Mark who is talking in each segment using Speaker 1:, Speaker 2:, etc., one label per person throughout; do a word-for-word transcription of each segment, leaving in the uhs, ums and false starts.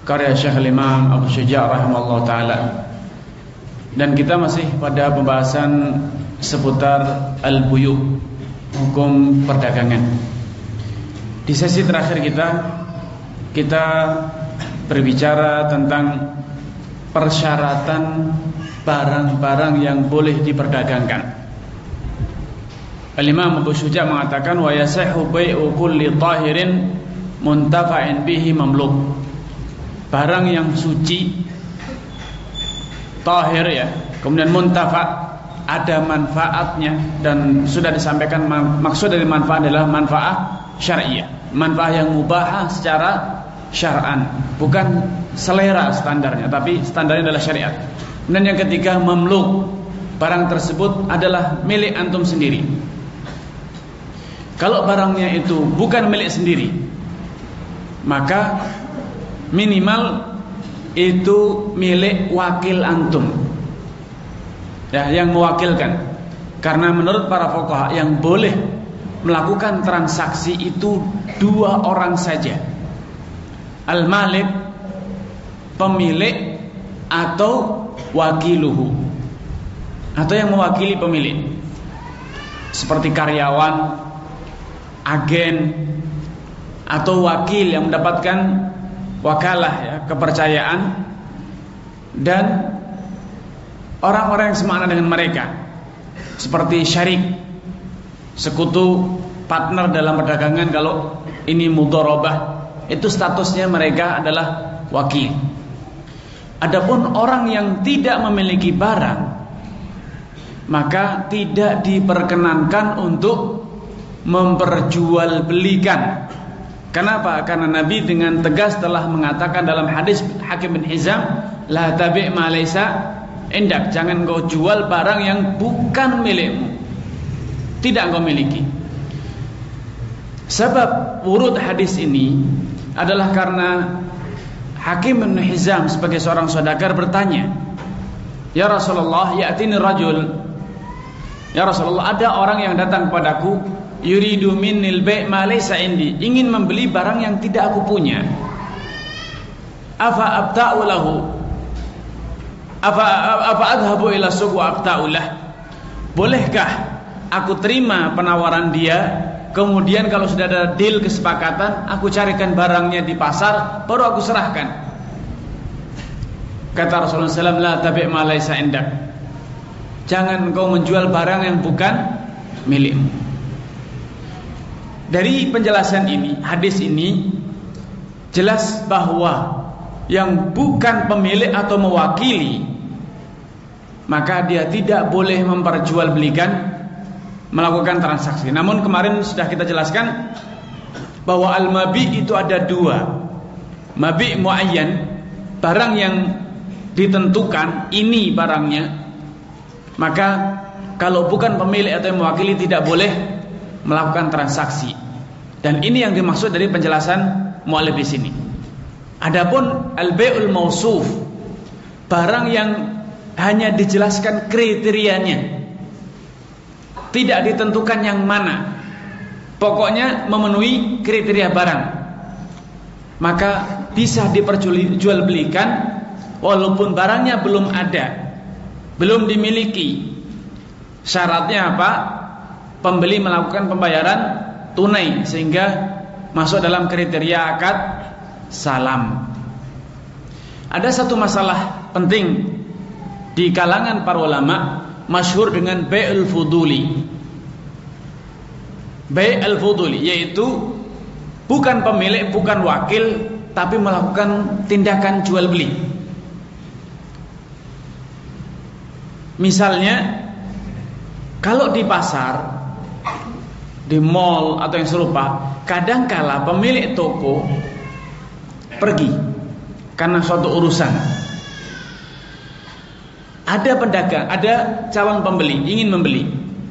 Speaker 1: karya Syekh Imam Abu Syuja' rahimahullah ta'ala. Dan kita masih pada pembahasan seputar al-buyu, hukum perdagangan. Di sesi terakhir kita Kita berbicara tentang persyaratan barang-barang yang boleh diperdagangkan. Al-Imam Abu Syuja' mengatakan wa yasihhu bai'u kulli tahirin muntafa'in bihi mamluk. Barang yang suci, tahir ya, kemudian muntafa', ada manfaatnya, dan sudah disampaikan maksud dari manfaat adalah manfaat syariah, manfaat yang mubahah secara syar'an, bukan selera standarnya, tapi standarnya adalah syariat. Dan yang ketiga, mamluk, barang tersebut adalah milik antum sendiri. Kalau barangnya itu bukan milik sendiri, maka minimal itu milik wakil antum, ya, yang mewakilkan. Karena menurut para fuqaha yang boleh melakukan transaksi itu dua orang saja, al-malik, pemilik, atau wakiluhu, atau yang mewakili pemilik, seperti karyawan, agen, atau wakil yang mendapatkan wakalah, ya, kepercayaan, dan orang-orang yang semakna dengan mereka, seperti syarik, sekutu, partner dalam perdagangan. Kalau ini mudharabah, itu statusnya mereka adalah wakil. Adapun orang yang tidak memiliki barang, maka tidak diperkenankan untuk memperjualbelikan. Kenapa? Karena Nabi dengan tegas telah mengatakan dalam hadis Hakim bin Hizam, la tabi' ma laysa indak, jangan kau jual barang yang bukan milikmu, tidak kau miliki. Sebab urut hadis ini adalah karena Hakim bin Hizam sebagai seorang saudagar bertanya, ya Rasulullah, ya'tini rajul, ya Rasulullah, ada orang yang datang kepadaku, yuridu minnil bai' ma laysa indi, ingin membeli barang yang tidak aku punya. Afa abta'u lahu, apa apa adhabu ila suq wa abta'u lah, bolehkah aku terima penawaran dia, kemudian kalau sudah ada deal, kesepakatan, aku carikan barangnya di pasar, baru aku serahkan. Kata Rasulullah shallallahu alaihi wasallam, la tabi' ma laysa indak, jangan kau menjual barang yang bukan milikmu. Dari penjelasan ini, hadis ini jelas bahwa yang bukan pemilik atau mewakili, maka dia tidak boleh memperjualbelikan, melakukan transaksi. Namun kemarin sudah kita jelaskan bahwa al-mabi' itu ada dua. Mabi' muayyan, barang yang ditentukan ini barangnya, maka kalau bukan pemilik atau yang mewakili tidak boleh melakukan transaksi. Dan ini yang dimaksud dari penjelasan mu'allif di sini. Adapun al-bai'ul mausuf, barang yang hanya dijelaskan kriterianya, tidak ditentukan yang mana, pokoknya memenuhi kriteria barang, maka bisa diperjualbelikan walaupun barangnya belum ada, belum dimiliki. Syaratnya apa? Pembeli melakukan pembayaran tunai sehingga masuk dalam kriteria akad salam. Ada satu masalah penting di kalangan para ulama, masyhur dengan bai'ul fuduli. Bai'ul fuduli yaitu bukan pemilik, bukan wakil, tapi melakukan tindakan jual beli. Misalnya kalau di pasar, di mall atau yang serupa, kadangkala pemilik toko pergi karena suatu urusan. Ada pedagang, ada calon pembeli ingin membeli.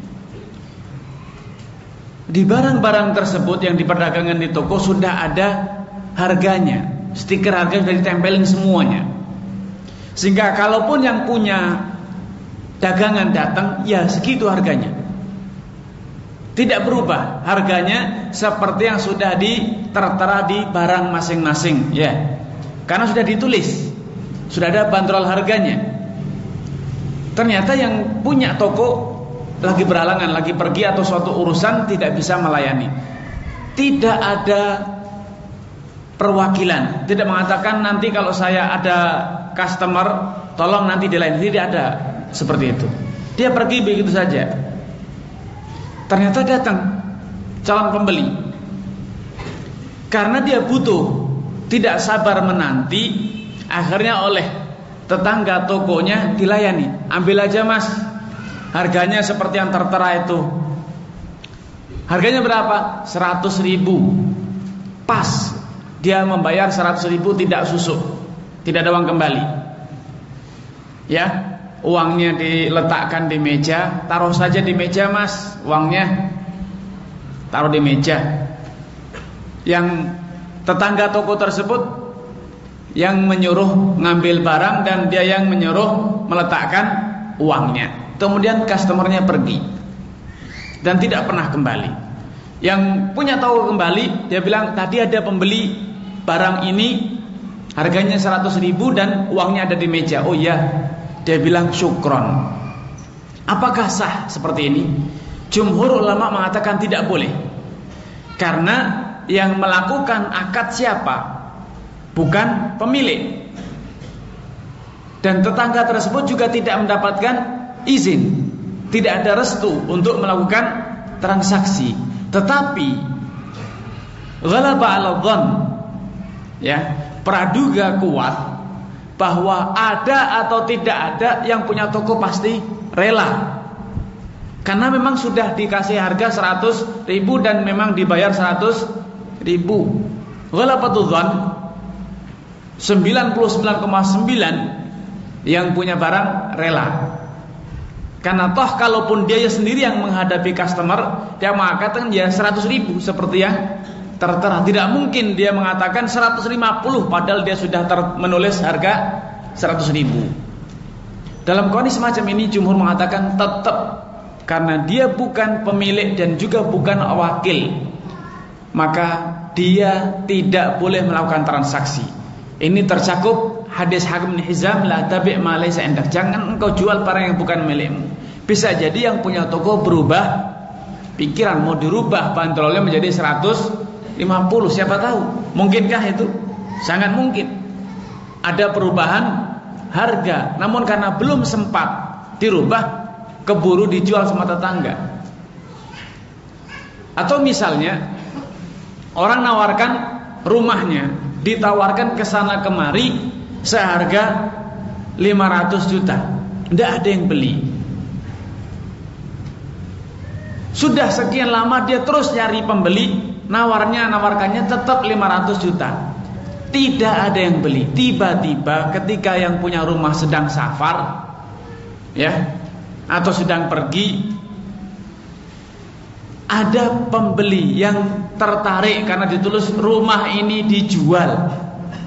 Speaker 1: Di barang-barang tersebut yang diperdagangkan di toko sudah ada harganya, stiker harga sudah ditempelin semuanya. Sehingga kalaupun yang punya dagangan datang, ya segitu harganya, tidak berubah harganya seperti yang sudah ditertera di barang masing-masing, ya. karena sudah ditulis, sudah ada bandrol harganya. Ternyata yang punya toko lagi berhalangan, lagi pergi atau suatu urusan tidak bisa melayani. Tidak ada perwakilan, tidak mengatakan nanti kalau saya ada customer tolong nanti dilayani. Tidak ada seperti itu. Dia pergi begitu saja. Ternyata datang calon pembeli, karena dia butuh, tidak sabar menanti, akhirnya oleh tetangga tokonya dilayani. Ambil aja mas, harganya seperti yang tertera itu. Harganya berapa? seratus ribu. Pas dia membayar seratus ribu, tidak susuk, tidak ada uang kembali. Ya, uangnya diletakkan di meja. Taruh saja di meja mas, uangnya taruh di meja. Yang tetangga toko tersebut yang menyuruh ngambil barang dan dia yang menyuruh meletakkan uangnya. Kemudian customernya pergi dan tidak pernah kembali. Yang punya toko kembali, dia bilang tadi ada pembeli barang ini harganya seratus ribu dan uangnya ada di meja. Oh iya, dia bilang syukron. Apakah sah seperti ini? Jumhur ulama mengatakan tidak boleh, karena yang melakukan akad siapa? Bukan pemilik. Dan tetangga tersebut juga tidak mendapatkan izin, tidak ada restu untuk melakukan transaksi. Tetapi ghalaba 'ala dhann, ya, praduga kuat bahwa ada atau tidak ada, yang punya toko pasti rela, karena memang sudah dikasih harga seratus ribu dan memang dibayar seratus ribu. Ghalabatu dhann sembilan puluh sembilan koma sembilan yang punya barang rela. Karena toh kalaupun dia sendiri yang menghadapi customer, dia mengatakan ya seratus ribu seperti yang tertera. Tidak mungkin dia mengatakan seratus lima puluh padahal dia sudah ter- menulis harga seratus ribu. Dalam kondisi semacam ini jumhur mengatakan tetap, karena dia bukan pemilik dan juga bukan wakil, maka dia tidak boleh melakukan transaksi. Ini tercakup hadis Hakim bin Hizam, la tabi' ma laysa indak. Jangan engkau jual barang yang bukan milikmu. Bisa jadi yang punya toko berubah pikiran, mau dirubah bandrolnya menjadi seratus lima puluh, siapa tahu. Mungkinkah itu? Sangat mungkin. Ada perubahan harga, namun karena belum sempat dirubah, keburu dijual sama tetangga. Atau misalnya orang nawarkan rumahnya, ditawarkan ke sana kemari seharga lima ratus juta, tidak ada yang beli. Sudah sekian lama dia terus nyari pembeli, nawarnya nawarkannya tetap lima ratus juta, tidak ada yang beli. Tiba-tiba ketika yang punya rumah sedang safar, ya, atau sedang pergi, ada pembeli yang tertarik karena ditulis rumah ini dijual.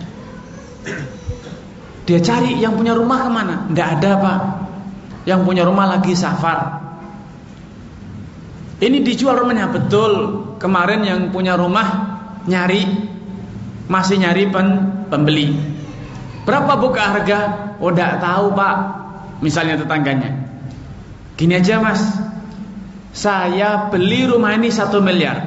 Speaker 1: Dia cari yang punya rumah kemana? Tidak ada pak, yang punya rumah lagi safar. Ini dijual rumahnya, betul. Kemarin yang punya rumah nyari, masih nyari pen, pembeli. Berapa buka harga? Oh tidak tahu pak. Misalnya tetangganya, gini aja mas, saya beli rumah ini satu miliar.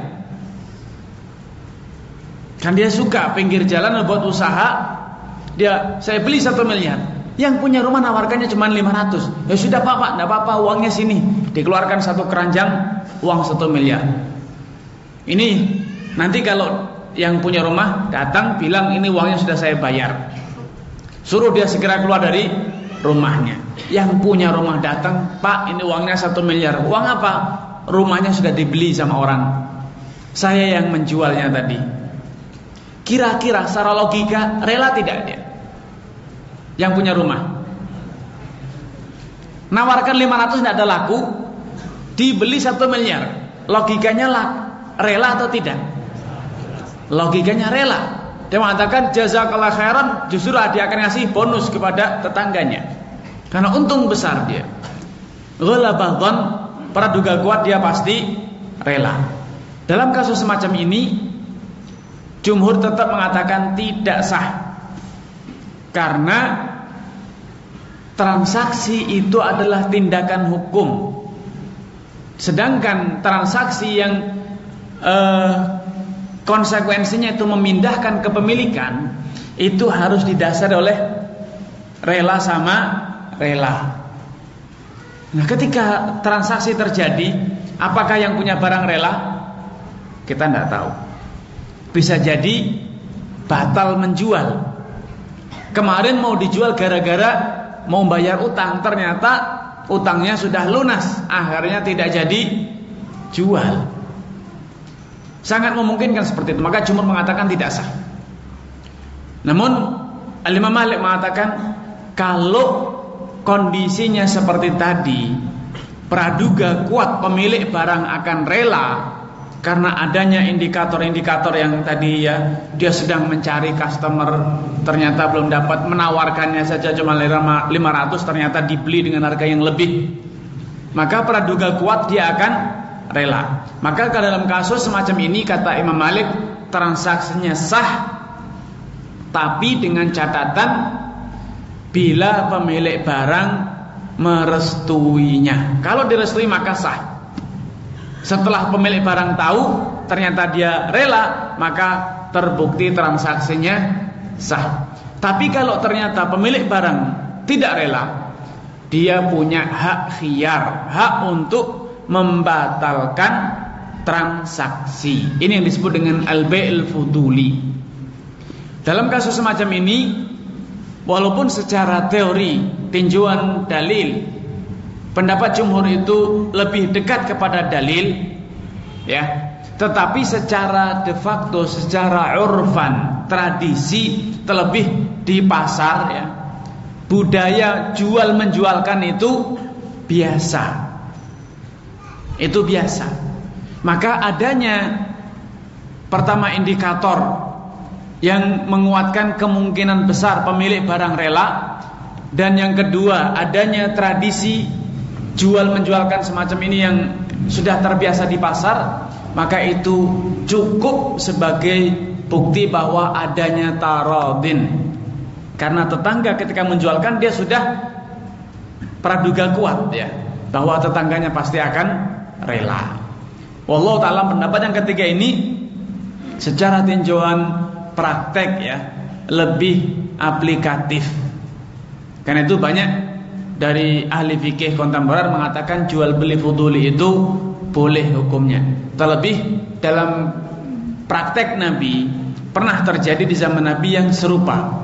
Speaker 1: Kan dia suka pinggir jalan buat usaha, dia saya beli satu miliar. Yang punya rumah nawarkannya cuma lima ratus. Ya sudah pak, pak, tidak apa-apa, uangnya sini. Dikeluarkan satu keranjang uang satu miliar. Ini nanti kalau yang punya rumah datang bilang ini uangnya sudah saya bayar, suruh dia segera keluar dari rumahnya. Yang punya rumah datang, pak ini uangnya satu miliar. Uang apa? Rumahnya sudah dibeli sama orang, saya yang menjualnya tadi. Kira-kira secara logika rela tidak dia yang punya rumah? Nawarkan lima ratus tidak ada laku, dibeli satu miliar. Logikanya lah, rela atau tidak? Logikanya rela. Dia mengatakan jazakallah khairan, justru dia akan ngasih bonus kepada tetangganya karena untung besar dia. Ghalabah dhann, praduga kuat, dia pasti rela. Dalam kasus semacam ini jumhur tetap mengatakan tidak sah, Karena transaksi itu adalah tindakan hukum, sedangkan transaksi yang eh, konsekuensinya itu memindahkan kepemilikan, itu harus didasari oleh rela sama rela. Nah, ketika transaksi terjadi, apakah yang punya barang rela? Kita tidak tahu. Bisa jadi batal menjual. Kemarin mau dijual gara-gara mau bayar utang, ternyata utangnya sudah lunas, akhirnya tidak jadi jual. Sangat memungkinkan seperti itu. Maka jumhur mengatakan tidak sah. Namun Al-Imam Malik mengatakan kalau kondisinya seperti tadi, praduga kuat pemilik barang akan rela karena adanya indikator-indikator yang tadi ya, dia sedang mencari customer, ternyata belum dapat, menawarkannya saja cuma lima ratus, ternyata dibeli dengan harga yang lebih, maka praduga kuat dia akan rela. Maka dalam kasus semacam ini kata Imam Malik, transaksinya sah, tapi dengan catatan bila pemilik barang merestuinya. Kalau direstui maka sah. Setelah pemilik barang tahu ternyata dia rela, maka terbukti transaksinya sah. Tapi kalau ternyata pemilik barang tidak rela, dia punya hak khiyar, hak untuk membatalkan transaksi. Ini yang disebut dengan al-bai'ul fuduli. Dalam kasus semacam ini, walaupun secara teori tinjauan dalil pendapat jumhur itu lebih dekat kepada dalil, ya, tetapi secara de facto, secara urfan, tradisi, terlebih di pasar, ya, budaya jual menjualkan itu biasa, itu biasa. Maka adanya pertama indikator yang menguatkan kemungkinan besar pemilik barang rela, dan yang kedua adanya tradisi jual menjualkan semacam ini yang sudah terbiasa di pasar, maka itu cukup sebagai bukti bahwa adanya taradin. Karena tetangga ketika menjualkan dia sudah praduga kuat, ya, bahwa tetangganya pasti akan rela. Wallahu ta'ala pendapat yang ketiga ini secara tinjauan praktek, ya, lebih aplikatif. Karena itu banyak dari ahli fikih kontemporer mengatakan jual beli fuduli itu boleh hukumnya. Terlebih dalam praktek Nabi pernah terjadi di zaman Nabi yang serupa.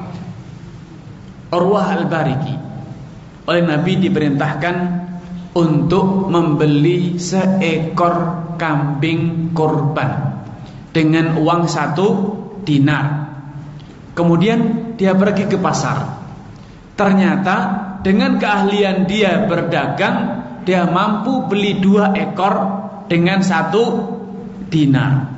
Speaker 1: Urwah al-Bariki oleh Nabi diperintahkan untuk membeli seekor kambing kurban dengan uang satu dinar. Kemudian dia pergi ke pasar. Ternyata dengan keahlian dia berdagang, dia mampu beli dua ekor dengan satu dinar.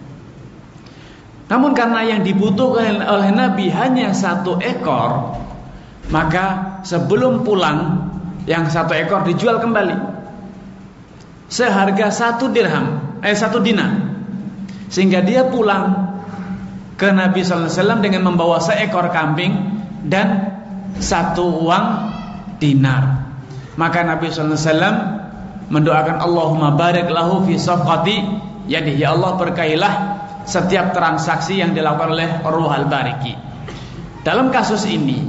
Speaker 1: Namun karena yang dibutuhkan oleh Nabi hanya satu ekor, maka sebelum pulang yang satu ekor dijual kembali seharga satu dirham, eh satu dinar, sehingga dia pulang ke Nabi sallallahu alaihi wasallam dengan membawa seekor kambing dan satu uang dinar. Maka Nabi sallallahu alaihi wasallam mendoakan, Allahumma barik lahu fi safqati yadihi, ya Allah berkailah setiap transaksi yang dilakukan oleh Urwah al-Bariki. Dalam kasus ini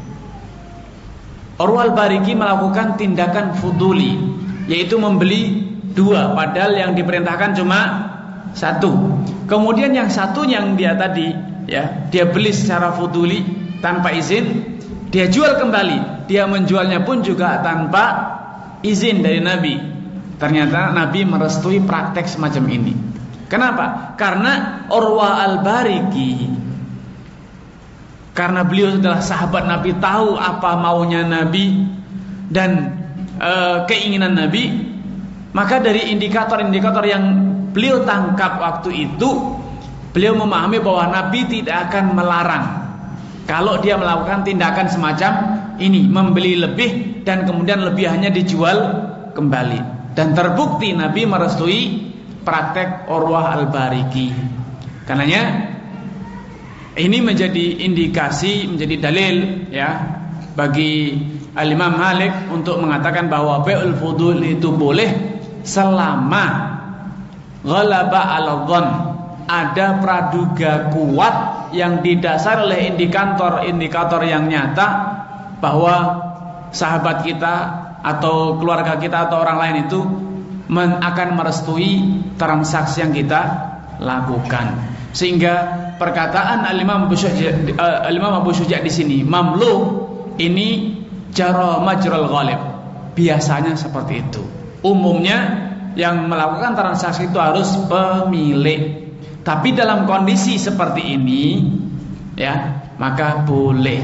Speaker 1: Urwah al-Bariki melakukan tindakan fuduli, yaitu membeli dua padahal yang diperintahkan cuma satu. Kemudian yang satu yang dia tadi, ya, dia beli secara fuduli tanpa izin, dia jual kembali. Dia menjualnya pun juga tanpa izin dari Nabi. Ternyata Nabi merestui praktek semacam ini. Kenapa? Karena Urwah al-Bariki, karena beliau adalah sahabat Nabi, tahu apa maunya Nabi dan e, keinginan Nabi, maka dari indikator-indikator yang beliau tangkap waktu itu, beliau memahami bahwa Nabi tidak akan melarang kalau dia melakukan tindakan semacam ini, membeli lebih dan kemudian lebihannya dijual kembali. Dan terbukti Nabi merestui praktek Urwah al-Bariki. Karenanya Ini menjadi indikasi, menjadi dalil ya bagi Al-Imam Malik untuk mengatakan bahwa bai'ul fudul itu boleh selama ghalaba 'ala dhann, ada praduga kuat yang didasari oleh indikator-indikator yang nyata bahwa sahabat kita atau keluarga kita atau orang lain itu men akan merestui transaksi yang kita lakukan. Sehingga perkataan Al-Imam Abu Syuja' uh, Al-Imam Abu Syuja' di sini mamluk ini jara majral ghalib, biasanya seperti itu. Umumnya yang melakukan transaksi itu harus pemilik. Tapi dalam kondisi seperti ini ya, maka boleh.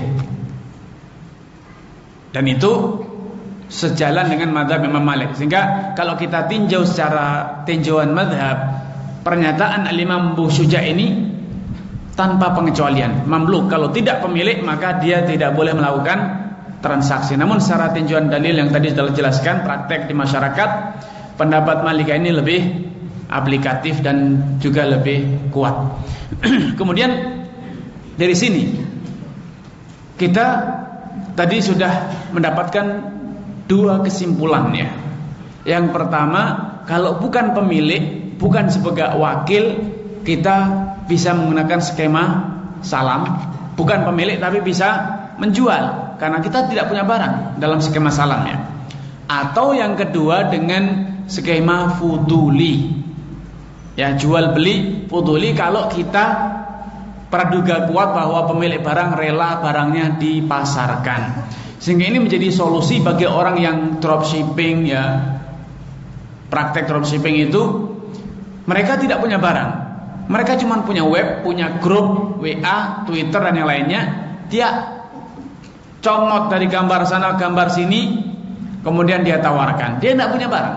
Speaker 1: Dan itu sejalan dengan mazhab Imam Malik. Sehingga kalau kita tinjau secara tinjauan mazhab, pernyataan Al-Imam Abu Syuja' ini tanpa pengecualian. Mamluk, kalau tidak pemilik maka dia tidak boleh melakukan transaksi. Namun secara tinjauan dalil yang tadi sudah dijelaskan, praktek di masyarakat, pendapat Malikiyah ini lebih aplikatif dan juga lebih kuat. Kemudian dari sini kita tadi sudah mendapatkan dua kesimpulan ya. Yang pertama, kalau bukan pemilik, bukan sebagai wakil, kita bisa menggunakan skema salam. Bukan pemilik tapi bisa menjual, karena kita tidak punya barang dalam skema salam ya. Atau yang kedua dengan skema fuduli ya, jual beli fuduli, kalau kita praduga kuat bahwa pemilik barang rela barangnya dipasarkan. Sehingga ini menjadi solusi bagi orang yang dropshipping ya. Praktek dropshipping itu mereka tidak punya barang, mereka cuma punya web, punya grup W A, Twitter dan yang lainnya. Dia comot dari gambar sana gambar sini, kemudian dia tawarkan. Dia tidak punya barang.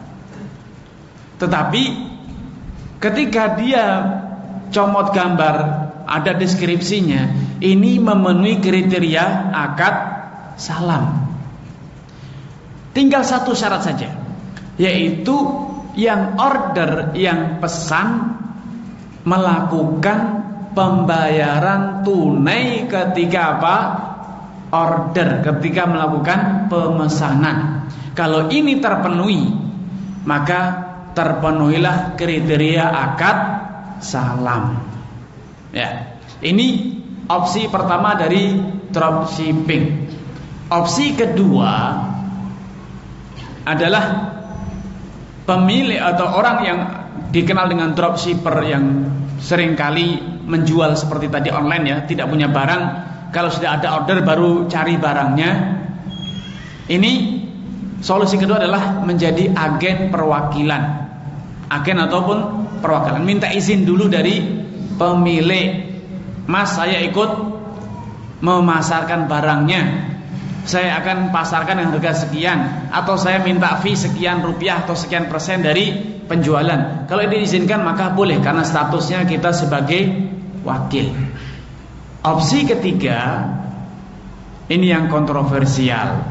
Speaker 1: Tetapi ketika dia comot gambar, ada deskripsinya, ini memenuhi kriteria akad salam. Tinggal satu syarat saja, yaitu yang order, yang pesan melakukan pembayaran tunai ketika apa? Order, ketika melakukan pemesanan. Kalau ini terpenuhi, maka terpenuhilah kriteria akad salam. Ya, ini opsi pertama dari dropshipping. Opsi kedua adalah pemilik atau orang yang dikenal dengan dropshipper yang seringkali menjual seperti tadi online ya, tidak punya barang, kalau sudah ada order baru cari barangnya. Ini solusi kedua adalah menjadi agen perwakilan, agen ataupun perwakilan, minta izin dulu dari pemilik. Mas, saya ikut memasarkan barangnya, saya akan pasarkan dengan harga sekian, atau saya minta fee sekian rupiah atau sekian persen dari penjualan. Kalau ini diizinkan maka boleh, karena statusnya kita sebagai wakil. Opsi ketiga, ini yang kontroversial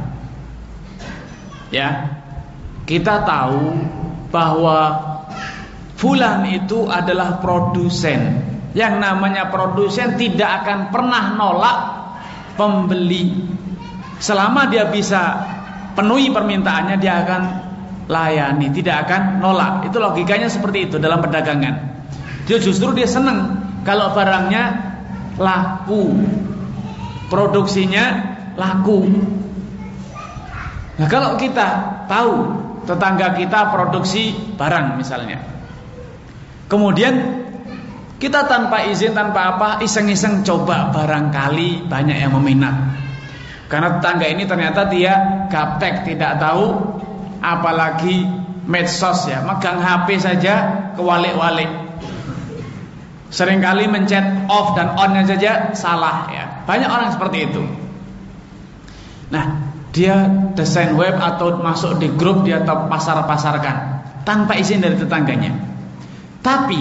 Speaker 1: ya. Kita tahu bahwa fulan itu adalah produsen. Yang namanya produsen tidak akan pernah nolak pembeli. Selama dia bisa penuhi permintaannya, dia akan layani, tidak akan nolak. Itu logikanya seperti itu dalam perdagangan. Dia justru dia senang kalau barangnya laku, produksinya laku. Nah, kalau kita tahu tetangga kita produksi barang misalnya, kemudian kita tanpa izin, tanpa apa, iseng-iseng coba, barangkali banyak yang meminat. Karena tetangga ini ternyata dia gaptek, tidak tahu apalagi medsos ya, megang H P saja kewalik-walik. Seringkali mencet off dan on-nya saja salah ya. Banyak orang seperti itu. Nah, dia desain web atau masuk di grup, dia pasar-pasarkan tanpa izin dari tetangganya. Tapi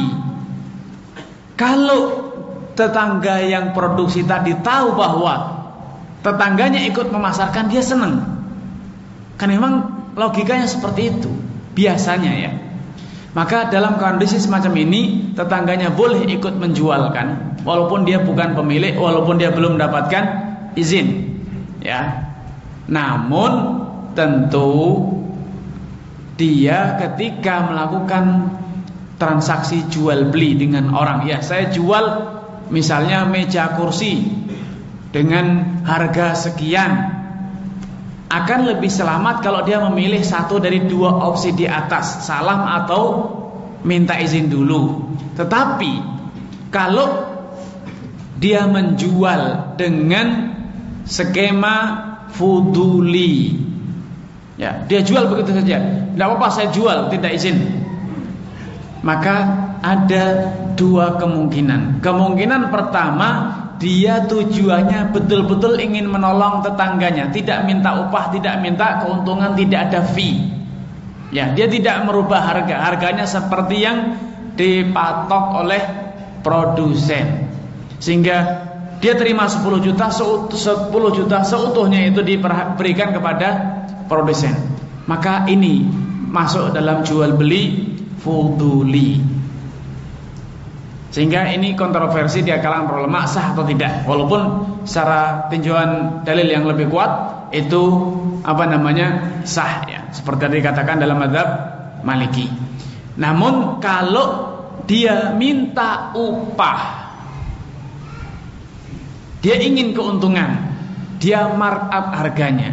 Speaker 1: kalau tetangga yang produksi tadi tahu bahwa tetangganya ikut memasarkan, dia senang. Kan memang logikanya seperti itu biasanya ya. Maka dalam kondisi semacam ini tetangganya boleh ikut menjualkan, walaupun dia bukan pemilik, walaupun dia belum mendapatkan izin, ya. Namun tentu dia ketika melakukan transaksi jual beli dengan orang, ya saya jual misalnya meja kursi dengan harga sekian, akan lebih selamat kalau dia memilih satu dari dua opsi di atas, salam atau minta izin dulu. Tetapi kalau dia menjual dengan skema fuduli, ya, dia jual begitu saja, tidak apa-apa saya jual, tidak izin, maka ada dua kemungkinan. Kemungkinan pertama, dia tujuannya betul-betul ingin menolong tetangganya, tidak minta upah, tidak minta keuntungan, tidak ada fee, ya, dia tidak merubah harga, harganya seperti yang dipatok oleh produsen, sehingga dia terima sepuluh juta, sepuluh juta seutuhnya itu diberikan kepada produsen. Maka ini masuk dalam jual beli fuduli. Sehingga ini kontroversi di kalangan para ulama, sah atau tidak. Walaupun secara tinjauan dalil yang lebih kuat itu apa namanya sah, ya, seperti yang dikatakan dalam mazhab Maliki. Namun kalau dia minta upah, dia ingin keuntungan, dia markup harganya,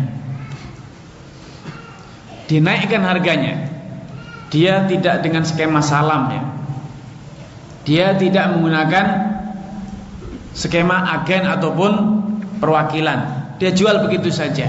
Speaker 1: dinaikkan harganya, dia tidak dengan skema salam, ya, dia tidak menggunakan skema agen ataupun perwakilan, dia jual begitu saja,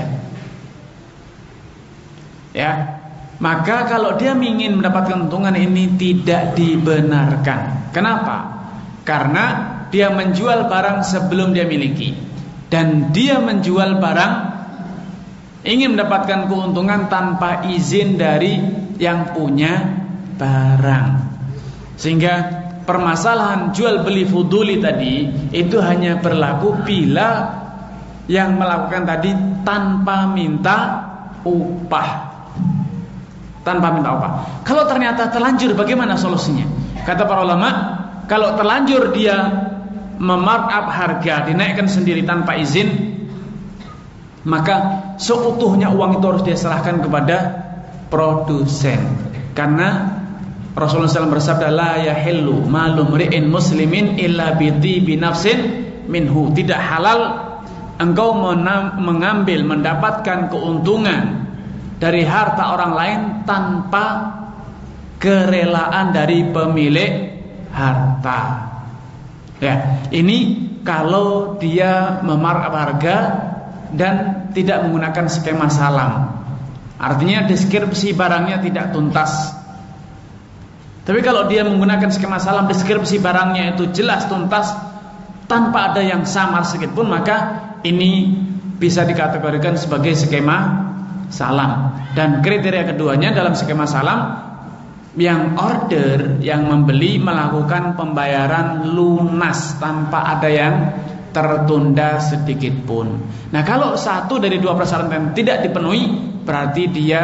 Speaker 1: ya. Maka kalau dia ingin mendapatkan keuntungan, ini tidak dibenarkan. Kenapa? Karena dia menjual barang sebelum dia miliki, dan dia menjual barang ingin mendapatkan keuntungan tanpa izin dari yang punya barang. Sehingga permasalahan jual beli fuduli tadi itu hanya berlaku bila yang melakukan tadi tanpa minta upah, tanpa minta upah. Kalau ternyata terlanjur, bagaimana solusinya? Kata para ulama, kalau terlanjur dia memarkup harga, dinaikkan sendiri tanpa izin, maka seutuhnya uang itu harus dia serahkan kepada produsen. Karena Rasulullah shallallahu alaihi wasallam bersabda, la yahillu malu mri'in muslimin illa bi nafsin minhu. Tidak halal engkau mengambil, mendapatkan keuntungan dari harta orang lain tanpa kerelaan dari pemilik harta. Ya, ini kalau dia memarkup harga dan tidak menggunakan skema salam, artinya deskripsi barangnya tidak tuntas. Tapi kalau dia menggunakan skema salam, deskripsi barangnya itu jelas tuntas tanpa ada yang samar sedikit pun, maka ini bisa dikategorikan sebagai skema salam. Dan kriteria keduanya dalam skema salam, yang order, yang membeli melakukan pembayaran lunas tanpa ada yang tertunda sedikit pun. Nah, kalau satu dari dua persyaratan tidak dipenuhi, berarti dia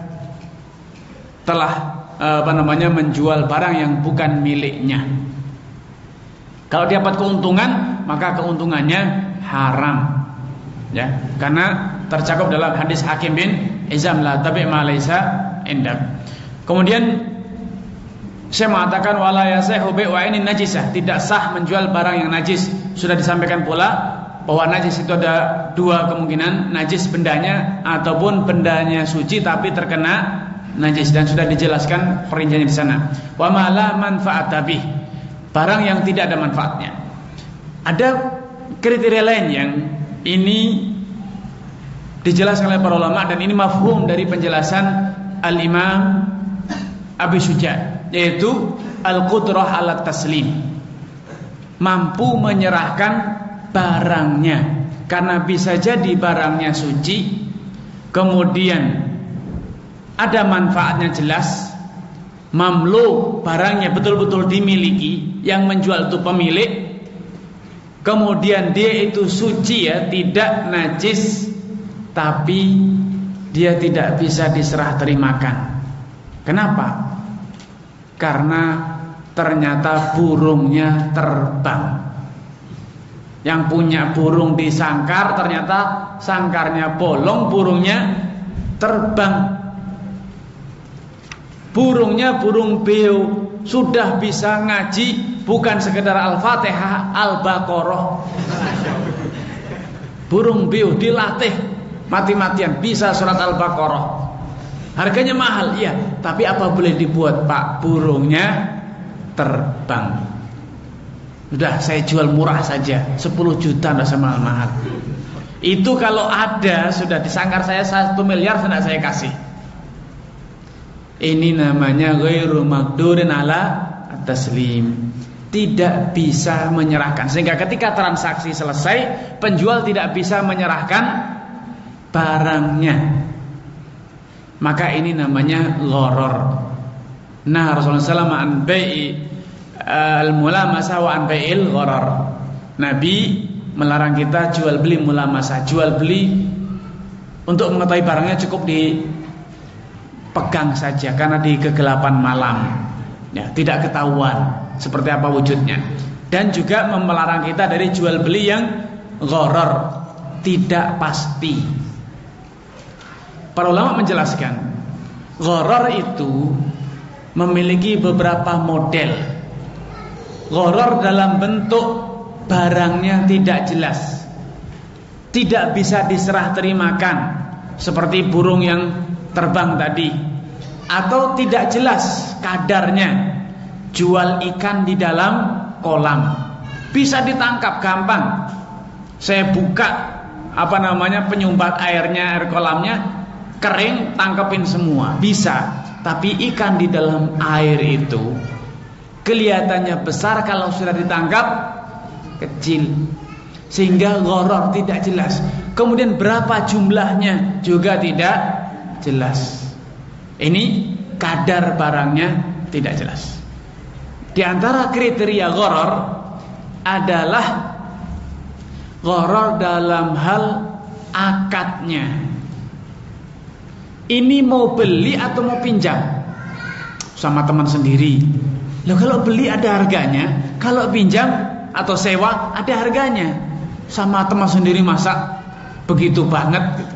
Speaker 1: telah apa namanya menjual barang yang bukan miliknya. Kalau dia dapat keuntungan, maka keuntungannya haram, ya, karena tercakup dalam hadis Hakim bin Hizam, la tabi' ma laisa indak. Kemudian saya mengatakan wala yasahu bai'u ainin najisah, tidak sah menjual barang yang najis. Sudah disampaikan pula bahwa najis itu ada dua kemungkinan, najis bendanya ataupun bendanya suci tapi terkena najis, dan sudah dijelaskan perinciannya di sana. Wa ma la manfa'ata bih, barang yang tidak ada manfaatnya. Ada kriteria lain yang ini dijelaskan oleh para ulama, dan ini mafhum dari penjelasan Al-Imam Abi Syuja, yaitu al-qudrah ala taslim, mampu menyerahkan barangnya. Karena bisa jadi barangnya suci, kemudian ada manfaatnya jelas, mamluk, barangnya betul-betul dimiliki, yang menjual itu pemilik, kemudian dia itu suci, ya, tidak najis, tapi dia tidak bisa diserah terimakan. Kenapa? Karena ternyata burungnya terbang. Yang punya burung disangkar, ternyata sangkarnya bolong, burungnya terbang. Burungnya burung beo, sudah bisa ngaji bukan sekedar Al-Fatihah, Al-Baqarah. Burung beo dilatih mati-matian bisa surat Al-Baqarah. Harganya mahal, iya, tapi apa boleh dibuat, Pak? Burungnya terbang. Sudah saya jual murah saja, sepuluh juta, tidak sama mahal. Itu kalau ada sudah disangkar saya satu miliar sudah saya kasih. Ini namanya ghairu maqdurin ala at-taslim. Tidak bisa menyerahkan, sehingga ketika transaksi selesai penjual tidak bisa menyerahkan barangnya. Maka ini namanya gharar. Nah, Rasulullah sallallahu alaihi wasallam an bai'i al-mulamasah wa an bai'il gharar. Nabi melarang kita jual beli mulamasah, jual beli untuk mengetahui barangnya cukup dipegang saja karena di kegelapan malam, ya, tidak ketahuan seperti apa wujudnya. Dan juga melarang kita dari jual beli yang gharar, tidak pasti. Para ulama menjelaskan, gharar itu memiliki beberapa model. Gharar dalam bentuk barangnya tidak jelas, tidak bisa diserah terimakan, seperti burung yang terbang tadi. Atau tidak jelas kadarnya, jual ikan di dalam kolam, bisa ditangkap gampang. Saya buka apa namanya penyumbat airnya, air kolamnya kering, tangkepin semua, bisa. Tapi ikan di dalam air itu kelihatannya besar, kalau sudah ditangkap kecil, sehingga gharar, tidak jelas. Kemudian berapa jumlahnya juga tidak jelas. Ini kadar barangnya tidak jelas. Di antara kriteria gharar adalah gharar dalam hal akadnya. Ini mau beli atau mau pinjam sama teman sendiri. Loh, kalau beli ada harganya, kalau pinjam atau sewa ada harganya. Sama teman sendiri masa begitu banget gitu.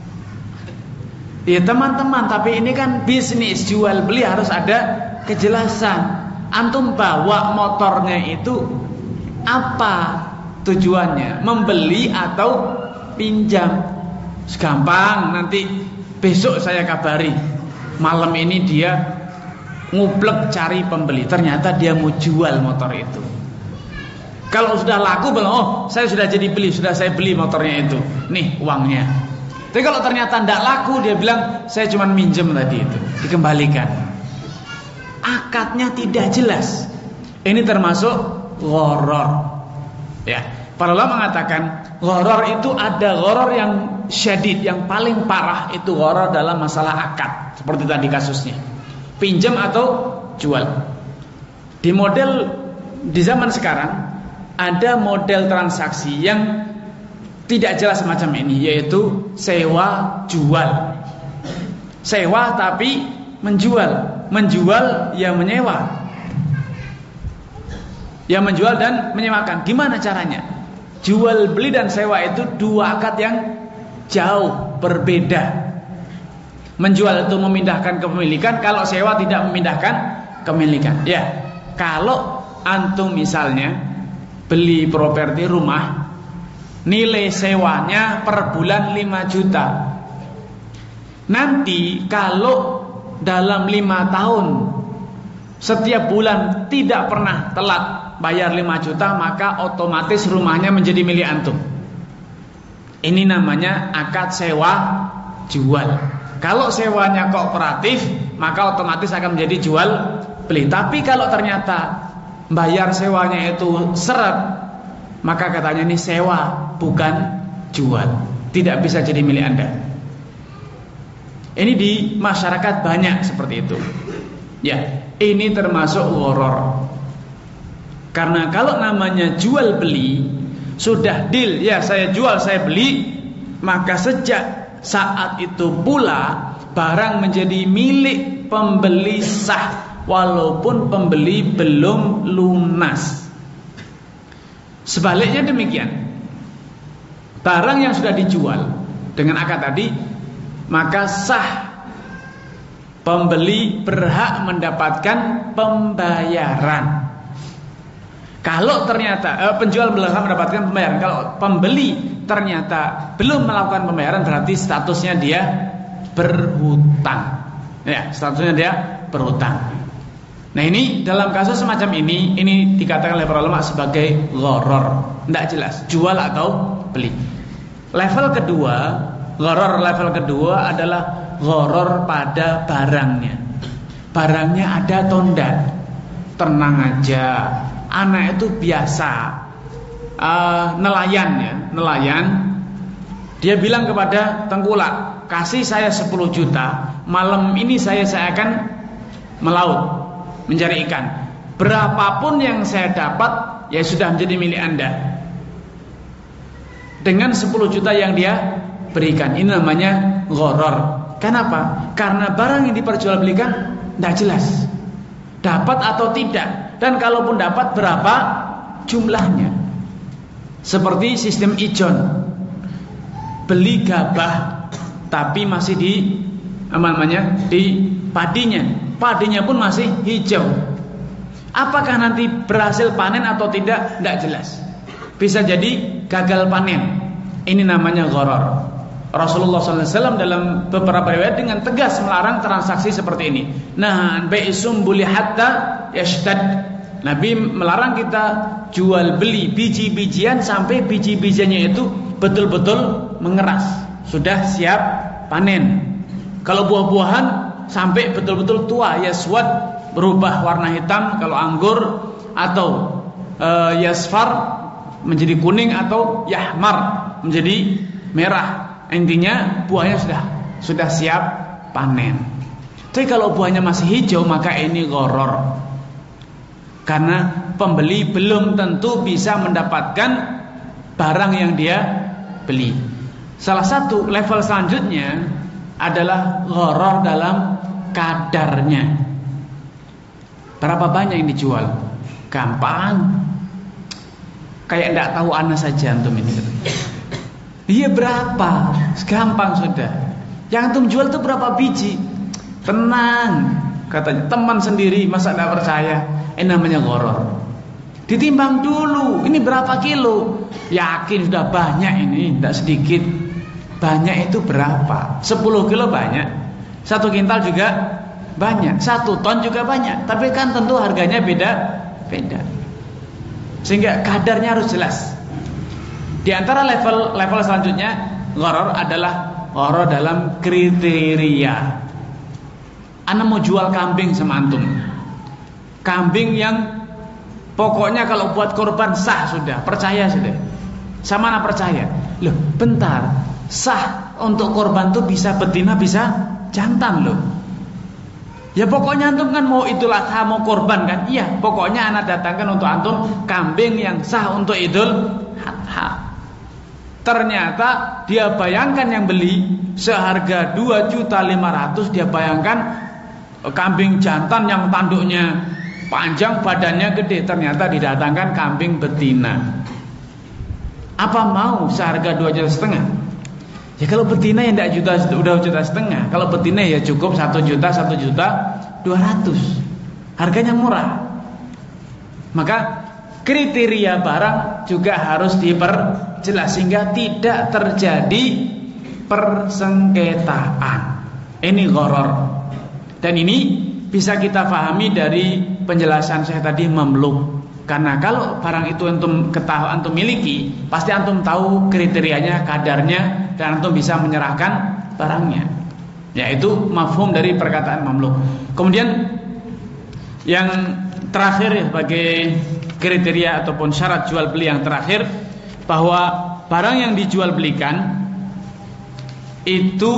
Speaker 1: Ya teman-teman, tapi ini kan bisnis, jual beli harus ada kejelasan. Antum bawa motornya itu apa tujuannya? Membeli atau pinjam? Gampang, nanti besok saya kabari. Malam ini dia ngublek cari pembeli, ternyata dia mau jual motor itu. Kalau sudah laku, bilang, oh saya sudah jadi beli, sudah saya beli motornya itu, nih uangnya. Tapi kalau ternyata tidak laku, dia bilang saya cuma minjem tadi itu, dikembalikan. Akadnya tidak jelas. Ini termasuk gharar. Ya, para ulama mengatakan gharar itu ada gharar yang syadid, yang paling parah itu gharar dalam masalah akad, seperti tadi kasusnya pinjam atau jual. Di model di zaman sekarang ada model transaksi yang tidak jelas semacam ini, yaitu sewa jual. Sewa tapi menjual, menjual ya menyewa, ya menjual dan menyewakan. Gimana caranya? Jual beli dan sewa itu dua akad yang jauh berbeda. Menjual itu memindahkan kepemilikan, kalau sewa tidak memindahkan kepemilikan. Ya, kalau antum misalnya beli properti rumah, nilai sewanya per bulan lima juta. Nanti kalau dalam lima tahun setiap bulan tidak pernah telat bayar lima juta, maka otomatis rumahnya menjadi milik antum. Ini namanya akad sewa jual. Kalau sewanya kooperatif, maka otomatis akan menjadi jual beli. Tapi kalau ternyata bayar sewanya itu seret, maka katanya ini sewa bukan jual, tidak bisa jadi milik Anda. Ini di masyarakat banyak seperti itu. Ya, ini termasuk gharar. Karena kalau namanya jual beli, sudah deal, ya saya jual, saya beli, maka sejak saat itu pula barang menjadi milik pembeli sah, walaupun pembeli belum lunas. Sebaliknya demikian. barang yang sudah dijual dengan akad tadi, maka sah pembeli berhak mendapatkan pembayaran. Kalau ternyata eh, penjual berhak mendapatkan pembayaran, kalau pembeli ternyata belum melakukan pembayaran, berarti statusnya dia berhutang. Ya, statusnya dia berhutang. Nah, ini dalam kasus semacam ini, ini dikatakan oleh para ulama sebagai gharar, tidak jelas jual atau beli. Level kedua, gharar level kedua adalah gharar pada barangnya. Barangnya ada atau enggak? Tenang aja, anak itu biasa uh, nelayan ya, nelayan. Dia bilang kepada tengkulak, kasih saya sepuluh juta, malam ini saya saya akan melaut, mencari ikan. Berapapun yang saya dapat, ya sudah menjadi milik Anda. Dengan sepuluh juta yang dia berikan, ini namanya gharar. Kenapa? Karena barang yang diperjualbelikan tidak jelas dapat atau tidak, dan kalaupun dapat berapa jumlahnya. Seperti sistem ijon, beli gabah tapi masih di apa namanya di padinya, padinya pun masih hijau. Apakah nanti berhasil panen atau tidak? Tidak jelas. Bisa jadi gagal panen. Ini namanya gharar. Rasulullah sallallahu alaihi wasallam dalam beberapa riwayat dengan tegas melarang transaksi seperti ini. Nah, bai'sum buli hatta yashtad. Nabi melarang kita jual beli biji-bijian sampai biji-bijiannya itu betul-betul mengeras, sudah siap panen. Kalau buah-buahan sampai betul-betul tua, yaswad, berubah warna hitam kalau anggur, atau e, yasfar menjadi kuning, atau yahmar menjadi merah. Intinya buahnya sudah sudah siap panen. Tapi kalau buahnya masih hijau, maka ini gharar. Karena pembeli belum tentu bisa mendapatkan barang yang dia beli. Salah satu level selanjutnya adalah gharar dalam kadarnya. Berapa banyak yang dijual? Gampang. Kayak enggak tahu ana saja antum ini. Iya, berapa? Gampang sudah. Yang antum jual itu berapa biji? Tenang, katanya teman sendiri, masa enggak percaya? Ini namanya gharar. Ditimbang dulu, ini berapa kilo? Yakin sudah banyak ini, tidak sedikit. Banyak itu berapa? sepuluh kilo banyak, satu kintal juga banyak, satu ton juga banyak. Tapi kan tentu harganya beda-beda, sehingga kadarnya harus jelas. Di antara level-level selanjutnya gharar adalah gharar dalam kriteria. Ana mau jual kambing sama antum, kambing yang pokoknya kalau buat korban sah sudah, percaya sudah. Sama ana percaya. Loh, bentar. Sah untuk korban tuh bisa betina, bisa jantan loh. Ya pokoknya antum kan mau Idul Adha, mau korban kan? Iya, pokoknya ana datangkan untuk antum kambing yang sah untuk Idul Adha. Ternyata dia bayangkan yang beli seharga dua juta lima ratus, dia bayangkan kambing jantan yang tanduknya panjang, badannya gede. Ternyata didatangkan kambing betina. Apa mau seharga dua juta setengah? Ya kalau betina ya tidak juta, udah juta setengah. Kalau betina ya cukup satu juta, satu juta dua ratus. Harganya murah. Maka kriteria barang juga harus diperjelas sehingga tidak terjadi persengketaan. Ini gharar. Dan ini bisa kita pahami dari penjelasan saya tadi, mamluk. Karena kalau barang itu antum ketahui, antum miliki, pasti antum tahu kriterianya, kadarnya, dan antum bisa menyerahkan barangnya. Yaitu mafhum dari perkataan mamluk. Kemudian yang terakhir sebagai kriteria ataupun syarat jual beli yang terakhir, bahwa barang yang dijual belikan itu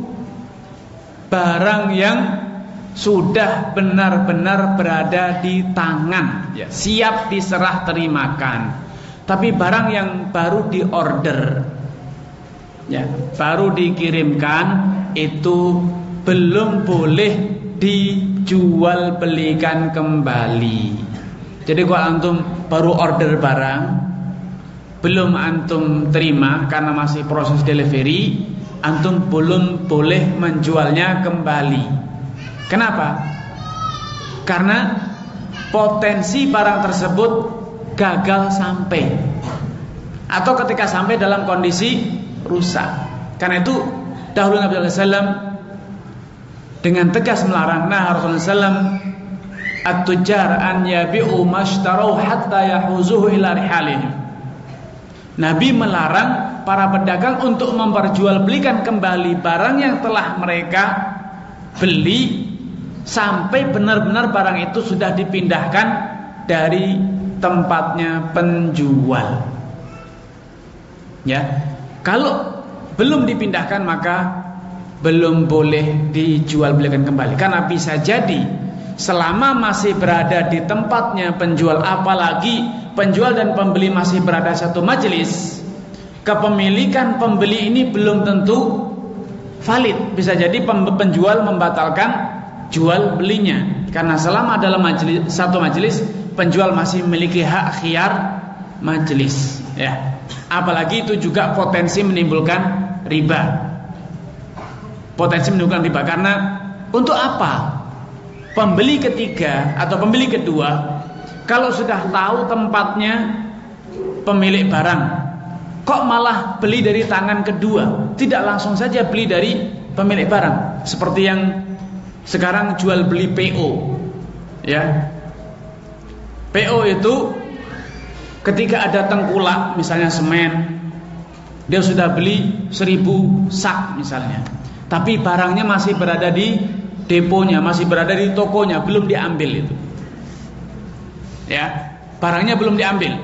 Speaker 1: barang yang sudah benar-benar berada di tangan, ya, siap diserah terimakan. Tapi barang yang baru diorder, ya, baru dikirimkan, itu belum boleh dijual belikan kembali. Jadi kalau antum baru order barang, belum antum terima karena masih proses delivery, antum belum boleh menjualnya kembali. Kenapa? Karena potensi barang tersebut gagal sampai, atau ketika sampai dalam kondisi rusak. Karena itu dahulu Nabi sallallahu alaihi wasallam dengan tegas melarang, nah Rasulullah sallallahu alaihi wasallam at-tujjar an yabi'u mashtarau hatta yahuzuhu ila rihalihim. Nabi melarang para pedagang untuk memperjualbelikan kembali barang yang telah mereka beli sampai benar-benar barang itu sudah dipindahkan dari tempatnya penjual. Ya, kalau belum dipindahkan maka belum boleh dijualbelikan kembali. Karena bisa jadi selama masih berada di tempatnya penjual, apalagi penjual dan pembeli masih berada satu majelis, kepemilikan pembeli ini belum tentu valid. Bisa jadi penjual membatalkan jual belinya, karena selama dalam majelis, satu majelis, penjual masih memiliki hak khiyar majelis, ya. Apalagi itu juga potensi menimbulkan riba. Potensi menimbulkan riba karena untuk apa? Pembeli ketiga atau pembeli kedua kalau sudah tahu tempatnya pemilik barang, kok malah beli dari tangan kedua, tidak langsung saja beli dari pemilik barang, seperti yang sekarang jual beli P O, ya. P O itu ketika ada tengkulak, misalnya semen, dia sudah beli seribu sak misalnya, tapi barangnya masih berada di deponya, masih berada di tokonya, belum diambil itu. Ya, barangnya belum diambil.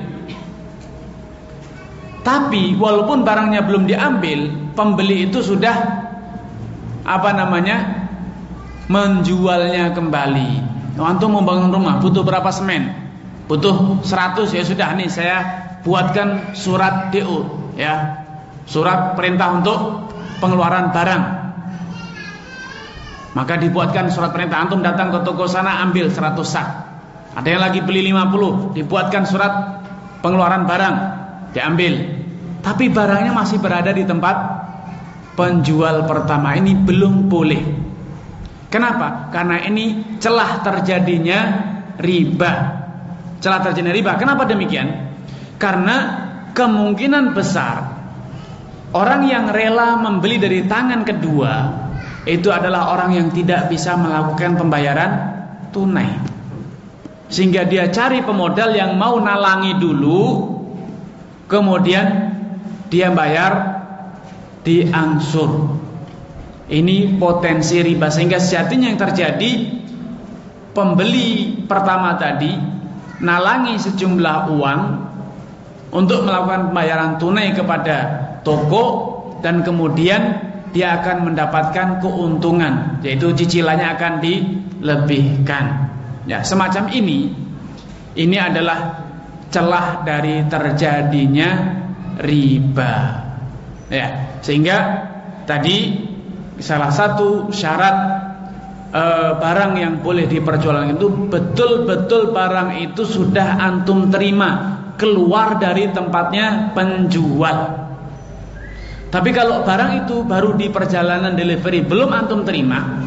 Speaker 1: Tapi walaupun barangnya belum diambil, pembeli itu sudah apa namanya? menjualnya kembali. Oh, antum mau bangun rumah, butuh berapa semen? Butuh seratus, ya sudah nih saya buatkan surat D O, ya. Surat perintah untuk pengeluaran barang. Maka dibuatkan surat perintah, antum datang ke toko sana ambil seratus sak. Ada yang lagi beli lima puluh, dibuatkan surat pengeluaran barang, diambil. Tapi barangnya masih berada di tempat penjual pertama, ini belum boleh. Kenapa? Karena ini celah terjadinya riba. Celah terjadinya riba. Kenapa demikian? Karena kemungkinan besar orang yang rela membeli dari tangan kedua itu adalah orang yang tidak bisa melakukan pembayaran tunai, sehingga dia cari pemodal yang mau nalangi dulu, kemudian dia bayar diangsur. Ini potensi riba, sehingga sejatinya yang terjadi, pembeli pertama tadi nalangi sejumlah uang untuk melakukan pembayaran tunai kepada toko, dan kemudian dia akan mendapatkan keuntungan, yaitu cicilannya akan dilebihkan. Ya, semacam ini, ini adalah celah dari terjadinya riba. Ya, sehingga tadi salah satu syarat e, barang yang boleh diperjualkan itu betul-betul barang itu sudah antum terima, keluar dari tempatnya penjual. Tapi kalau barang itu baru di perjalanan delivery, belum antum terima,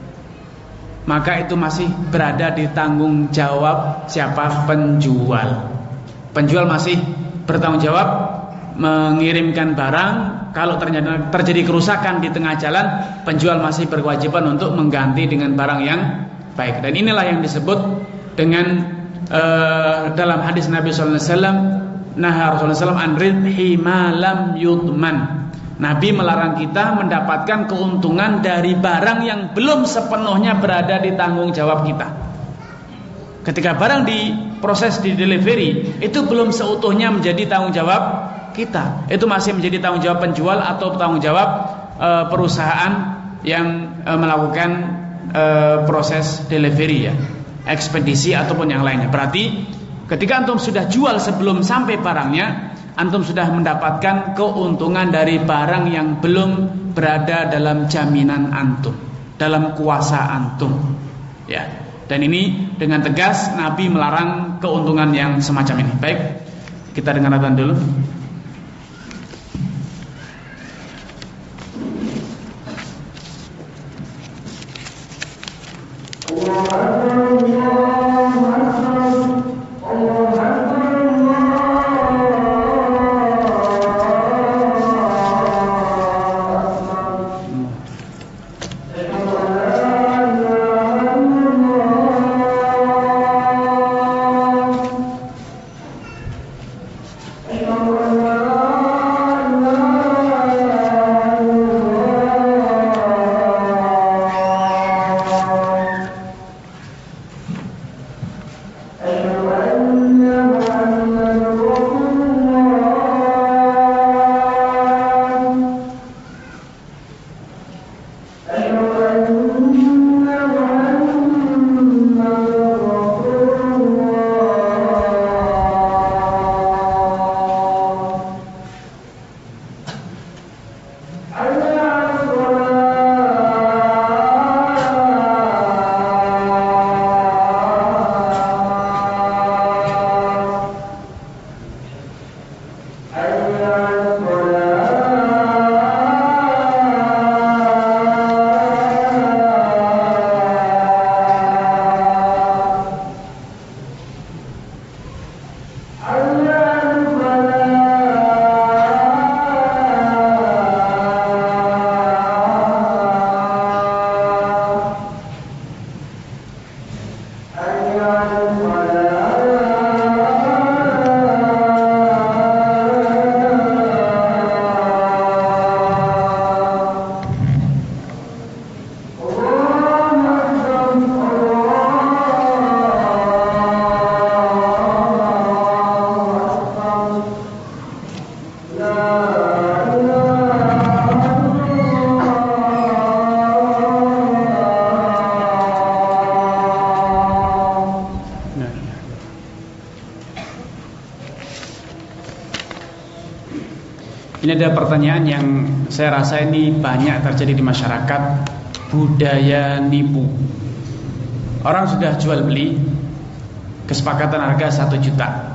Speaker 1: maka itu masih berada di tanggung jawab siapa? Penjual. Penjual masih bertanggung jawab mengirimkan barang. Kalau ternyata terjadi kerusakan di tengah jalan, penjual masih berkewajiban untuk mengganti dengan barang yang baik. Dan inilah yang disebut dengan uh, dalam hadis Nabi sallallahu alaihi wasallam, nah Rasulullah sallallahu alaihi wasallam an ribhi ma lam yudman. Nabi melarang kita mendapatkan keuntungan dari barang yang belum sepenuhnya berada di tanggung jawab kita. Ketika barang diproses di delivery, itu belum seutuhnya menjadi tanggung jawab kita. Itu masih menjadi tanggung jawab penjual atau tanggung jawab e, perusahaan yang e, melakukan e, proses delivery, ya, ekspedisi ataupun yang lainnya. Berarti ketika antum sudah jual sebelum sampai barangnya, antum sudah mendapatkan keuntungan dari barang yang belum berada dalam jaminan antum, dalam kuasa antum, ya. Dan ini dengan tegas Nabi melarang keuntungan yang semacam ini. Baik, kita dengar adzan dulu. Ini ada pertanyaan yang saya rasa ini banyak terjadi di masyarakat, budaya nipu. Orang sudah jual beli, kesepakatan harga satu juta.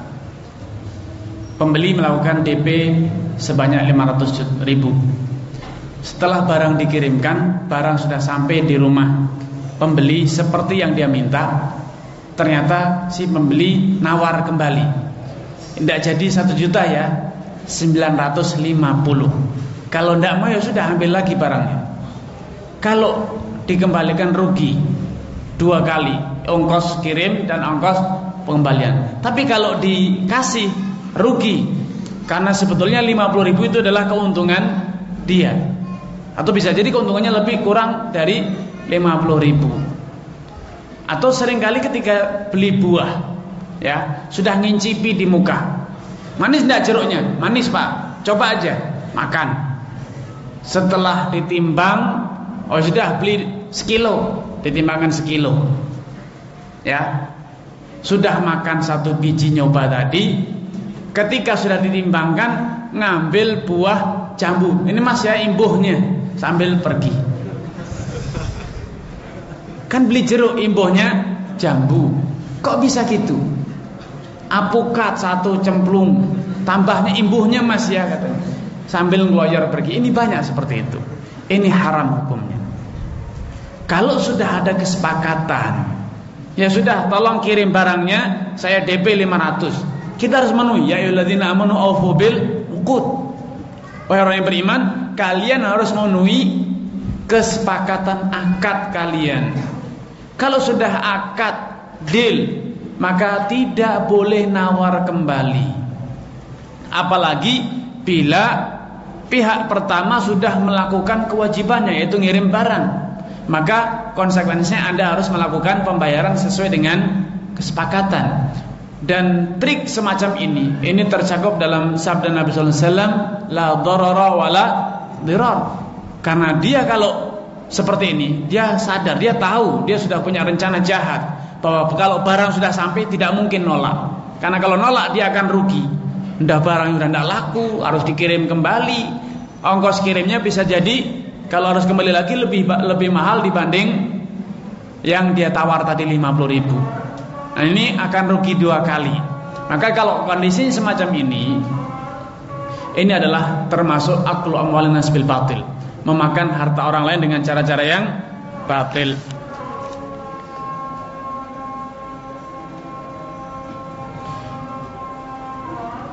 Speaker 1: Pembeli melakukan D P sebanyak lima ratus ribu. Setelah barang dikirimkan, barang sudah sampai di rumah pembeli seperti yang dia minta. Ternyata si pembeli nawar kembali, tidak jadi satu juta ya, sembilan ratus lima puluh. Kalau tidak mau ya sudah, ambil lagi barangnya. Kalau dikembalikan rugi dua kali, ongkos kirim dan ongkos pengembalian. Tapi kalau dikasih rugi, karena sebetulnya lima puluh ribu itu adalah keuntungan dia, atau bisa jadi keuntungannya lebih kurang dari lima puluh ribu. Atau seringkali ketika beli buah, ya sudah ngincipi di muka, manis enggak jeruknya? Manis pak, coba aja makan. Setelah ditimbang, oh sudah beli sekilo, ditimbangkan sekilo, ya sudah makan satu biji nyoba tadi. Ketika sudah ditimbangkan, ngambil buah jambu, ini mas ya imbuhnya, sambil pergi. Kan beli jeruk, imbuhnya jambu. Kok bisa gitu? Apukat satu cemplung, tambahnya imbuhnya mas ya katanya, sambil ngeloyor pergi. Ini banyak seperti itu. Ini haram hukumnya. Kalau sudah ada kesepakatan, ya sudah, tolong kirim barangnya, saya D P lima ratus. Kita harus memenuhi. Ya ayyuhalladzina amanu aufu bil uqud. Wahai orang yang beriman, kalian harus memenuhi kesepakatan akad kalian. Kalau sudah akad deal, maka tidak boleh nawar kembali. Apalagi bila pihak pertama sudah melakukan kewajibannya, yaitu ngirim barang, maka konsekuensinya Anda harus melakukan pembayaran sesuai dengan kesepakatan. Dan trik semacam ini, ini tercakup dalam sabda Nabi sallallahu alaihi wasallam, la dharara wala dirar. Karena dia kalau seperti ini, dia sadar, dia tahu, dia sudah punya rencana jahat, bahwa kalau barang sudah sampai tidak mungkin nolak. Karena kalau nolak dia akan rugi. Udah barang udah tidak laku, harus dikirim kembali. Ongkos kirimnya bisa jadi kalau harus kembali lagi lebih lebih mahal dibanding yang dia tawar tadi lima puluh ribu. Nah ini akan rugi dua kali. Maka kalau kondisi semacam ini, ini adalah termasuk aklu amwalin nas bil batil, memakan harta orang lain dengan cara-cara yang batil.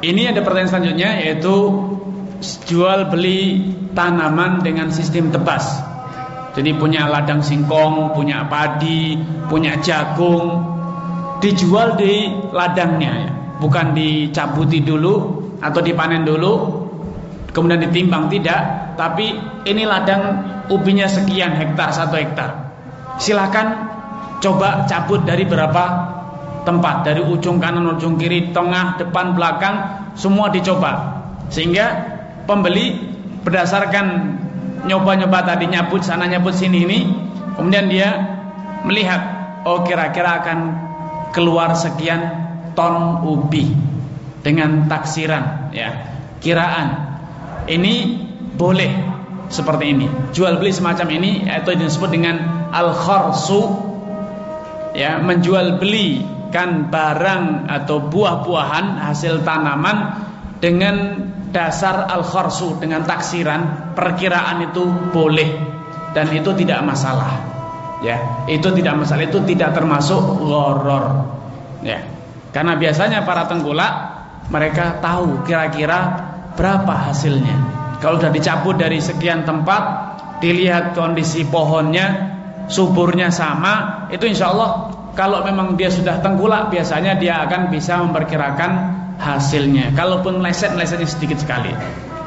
Speaker 1: Ini ada pertanyaan selanjutnya, yaitu jual beli tanaman dengan sistem tebas. Jadi punya ladang singkong, punya padi, punya jagung, dijual di ladangnya ya. Bukan dicabuti dulu atau dipanen dulu kemudian ditimbang, tidak. Tapi ini ladang ubinya sekian hektar, satu hektar, silakan coba cabut dari berapa tempat, dari ujung kanan, ujung kiri, tengah, depan, belakang, semua dicoba. Sehingga pembeli berdasarkan nyoba-nyoba tadi, nyabut sana nyabut sini ini, kemudian dia melihat, oh kira-kira akan keluar sekian ton ubi dengan taksiran ya, kiraan. Ini boleh seperti ini, jual beli semacam ini, atau disebut dengan al-kharsu ya, menjual belikan barang atau buah-buahan hasil tanaman dengan dasar al-kharsu, dengan taksiran, perkiraan, itu boleh dan itu tidak masalah ya, itu tidak masalah, itu tidak termasuk gharar ya. Karena biasanya para tengkulak mereka tahu kira-kira berapa hasilnya. Kalau sudah dicabut dari sekian tempat, dilihat kondisi pohonnya, suburnya sama, itu insya Allah kalau memang dia sudah tengkulak, biasanya dia akan bisa memperkirakan hasilnya. Kalaupun meleset-melesetnya sedikit sekali.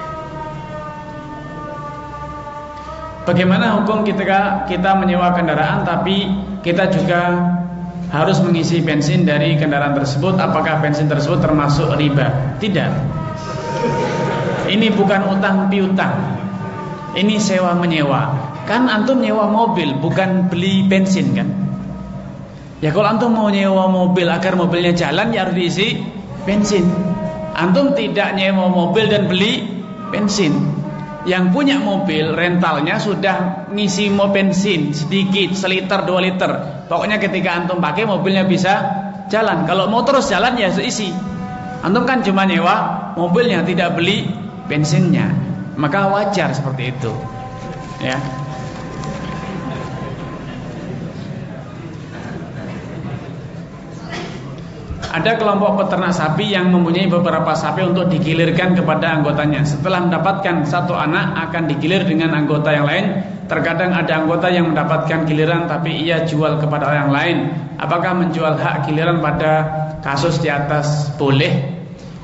Speaker 1: Bagaimana hukum ketika kita menyewa kendaraan tapi kita juga harus mengisi bensin dari kendaraan tersebut? Apakah bensin tersebut termasuk riba? Tidak. Ini bukan utang piutang, ini sewa menyewa. Kan antum nyewa mobil, bukan beli bensin kan? Ya kalau antum mau nyewa mobil agar mobilnya jalan, ya harus diisi bensin. Antum tidak nyewa mobil dan beli bensin. Yang punya mobil rentalnya sudah ngisi mau bensin sedikit, seliter dua liter. Pokoknya ketika antum pakai mobilnya bisa jalan. Kalau mau terus jalan ya isi. Antum kan cuma nyewa mobilnya, tidak beli bensinnya, maka wajar seperti itu ya. Ada kelompok peternak sapi yang mempunyai beberapa sapi untuk digilirkan kepada anggotanya. Setelah mendapatkan satu anak akan digilir dengan anggota yang lain. Terkadang ada anggota yang mendapatkan giliran tapi ia jual kepada orang lain. Apakah menjual hak giliran pada kasus di atas boleh?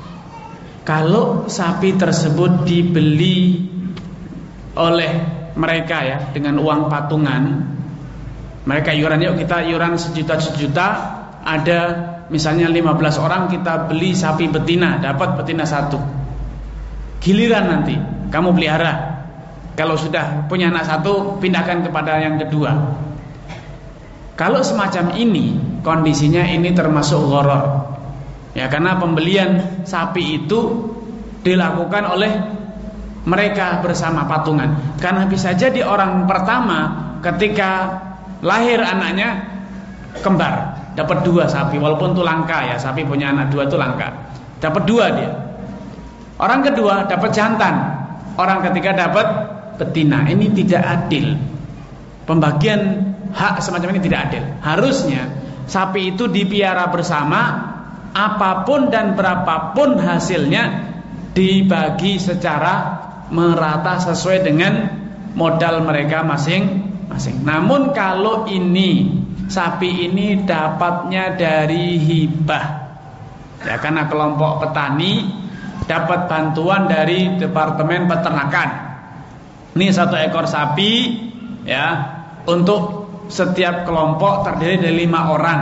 Speaker 1: Kalau sapi tersebut dibeli oleh mereka ya dengan uang patungan, mereka iuran, yuk kita iuran sejuta sejuta, ada misalnya lima belas orang, kita beli sapi betina, dapat betina satu. Giliran nanti kamu pelihara. Kalau sudah punya anak satu, pindahkan kepada yang kedua. Kalau semacam ini kondisinya, ini termasuk gharar. Ya, karena pembelian sapi itu dilakukan oleh mereka bersama patungan. Karena bisa jadi orang pertama ketika lahir anaknya kembar, dapat dua sapi, walaupun itu langka ya, sapi punya anak dua itu langka, dapat dua dia. Orang kedua dapat jantan, orang ketiga dapat betina. Ini tidak adil. Pembagian hak semacam ini tidak adil. Harusnya sapi itu dipiara bersama, apapun dan berapapun hasilnya dibagi secara merata sesuai dengan modal mereka masing-masing. Namun kalau ini sapi ini dapatnya dari hibah ya, karena kelompok petani dapat bantuan dari Departemen Peternakan. Ini satu ekor sapi ya, untuk setiap kelompok terdiri dari lima orang.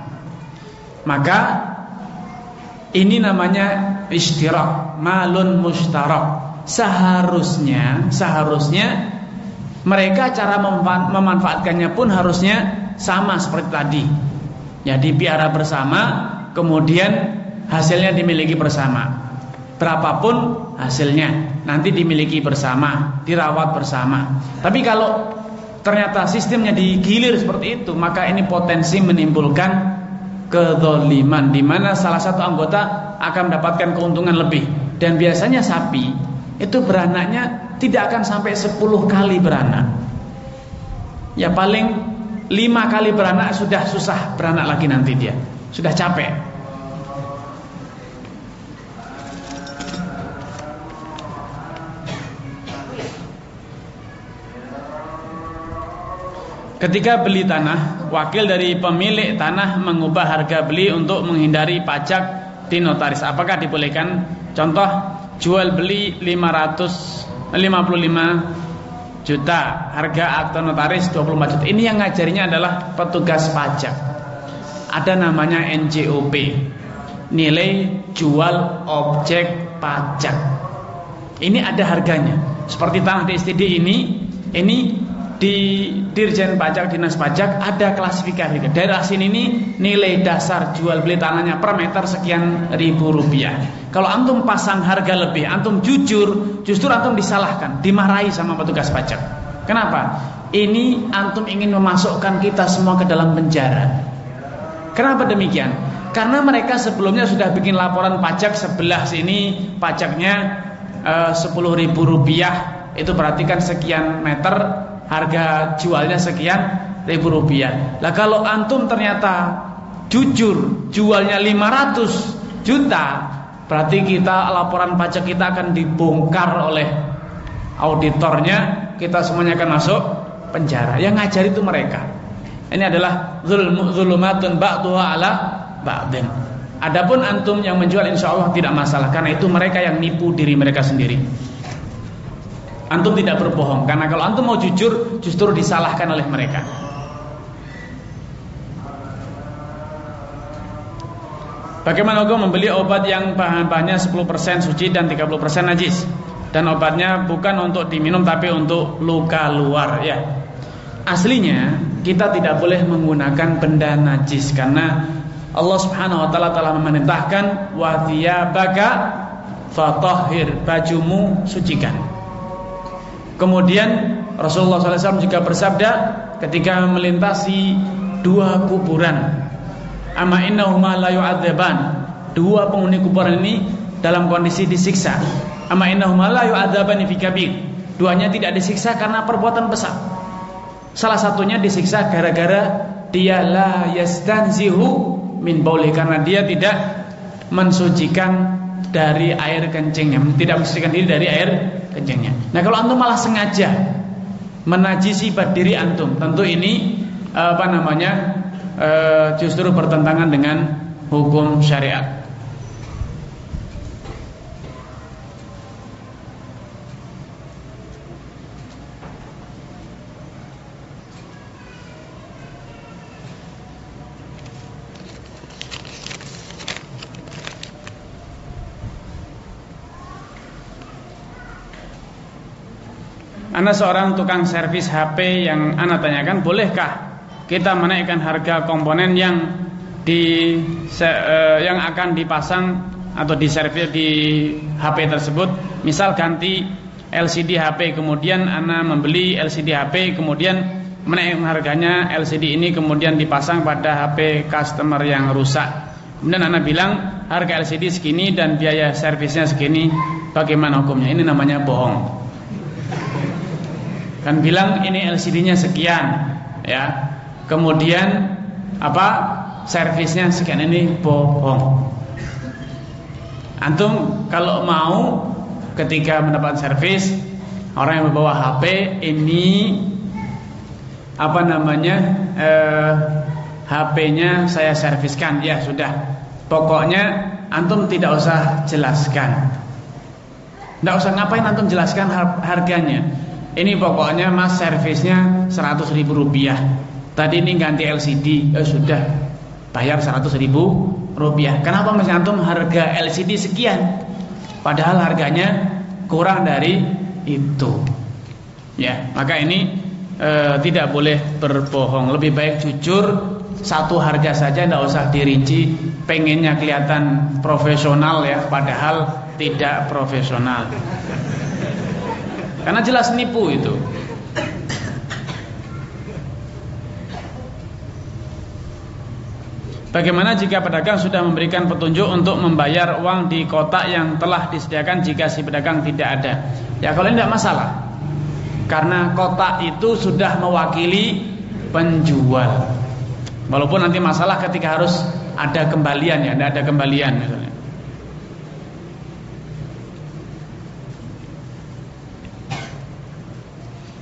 Speaker 1: Maka ini namanya ishtirak, malun mushtarak. Seharusnya seharusnya mereka cara memanfaatkannya pun harusnya sama seperti tadi. Ya, dipiara bersama, kemudian hasilnya dimiliki bersama. Berapapun hasilnya nanti dimiliki bersama, dirawat bersama. Tapi kalau ternyata sistemnya digilir seperti itu, maka ini potensi menimbulkan kedzaliman, di mana salah satu anggota akan mendapatkan keuntungan lebih. Dan biasanya sapi itu beranaknya tidak akan sampai sepuluh kali beranak. Ya paling lima kali beranak sudah susah beranak lagi, nanti dia sudah capek. ketika beli tanah, wakil dari pemilik tanah mengubah harga beli untuk menghindari pajak di notaris. Apakah dibolehkan? Contoh, jual beli lima ratus lima puluh lima juta, harga akta notaris dua puluh empat juta. Ini yang ngajarinya adalah petugas pajak. Ada namanya N J O P, nilai jual objek pajak. Ini ada harganya. Seperti tanah di S T D ini, ini di Dirjen Pajak, Dinas Pajak ada klasifikasi. Daerah sini ini nilai dasar jual beli tanahnya per meter sekian ribu rupiah. Kalau antum pasang harga lebih, antum jujur, justru antum disalahkan, dimarahi sama petugas pajak. Kenapa? Ini antum ingin memasukkan kita semua ke dalam penjara. Kenapa demikian? Karena mereka sebelumnya sudah bikin laporan pajak sebelah sini pajaknya eh, sepuluh ribu rupiah, itu berarti kan sekian meter, harga jualnya sekian ribu rupiah. Lah kalau antum ternyata jujur jualnya lima ratus juta, berarti kita laporan pajak kita akan dibongkar oleh auditornya, kita semuanya akan masuk penjara. Yang ngajar itu mereka. Ini adalah zulm, zulumatun ba'duha ala ba'din. Adapun antum yang menjual insya Allah tidak masalah, karena itu mereka yang nipu diri mereka sendiri. Antum tidak berbohong, karena kalau antum mau jujur justru disalahkan oleh mereka. Bagaimana hukum membeli obat yang bahan-bahannya sepuluh persen suci dan tiga puluh persen najis, dan obatnya bukan untuk diminum tapi untuk luka luar ya. Aslinya kita tidak boleh menggunakan benda najis, karena Allah Subhanahu wa taala telah memerintahkan wa thiyabaka fatahhir, bajumu sucikan. Kemudian Rasulullah shallallahu alaihi wasallam juga bersabda ketika melintasi dua kuburan, amma innahuma la yu'adzaban, dua penghuni kuburan ini dalam kondisi disiksa. Amma innahuma la yu'adzabani fi kabir, duanya tidak disiksa karena perbuatan besar. Salah satunya disiksa gara-gara dia la yastanzihu min bauli, karena dia tidak mensucikan dari air kencingnya, tidak mensucikan diri dari air kencingnya. Nah kalau antum malah sengaja menajisi diri antum, tentu ini apa namanya e, justru bertentangan dengan hukum syariat. Ana seorang tukang servis H P yang ana tanyakan, bolehkah kita menaikkan harga komponen yang di se, uh, yang akan dipasang atau diservis di H P tersebut? Misal ganti L C D H P, kemudian ana membeli L C D H P, kemudian menaikkan harganya L C D ini kemudian dipasang pada H P customer yang rusak. Kemudian ana bilang harga L C D segini dan biaya servisnya segini, bagaimana hukumnya? Ini namanya bohong. Kan bilang ini L C D-nya sekian, ya. Kemudian apa? Servisnya sekian, ini bohong. Antum kalau mau ketika mendapat servis, orang yang membawa H P ini apa namanya? Eh, H P-nya saya serviskan, ya sudah. Pokoknya antum tidak usah jelaskan. Tidak usah ngapain antum jelaskan harganya. Ini pokoknya mas servisnya seratus ribu rupiah. Tadi ini ganti L C D, eh, sudah bayar seratus ribu rupiah. Kenapa mas antum harga L C D sekian? Padahal harganya kurang dari itu. Ya, maka ini e, tidak boleh berbohong. Lebih baik jujur, satu harga saja, tidak usah dirinci. Pengennya kelihatan profesional ya, padahal tidak profesional. Karena jelas nipu itu. Bagaimana jika pedagang sudah memberikan petunjuk untuk membayar uang di kotak yang telah disediakan jika si pedagang tidak ada? Ya kalau ini tidak masalah, karena kotak itu sudah mewakili penjual. Walaupun nanti masalah ketika harus ada kembalian, ya ada kembalian misalnya.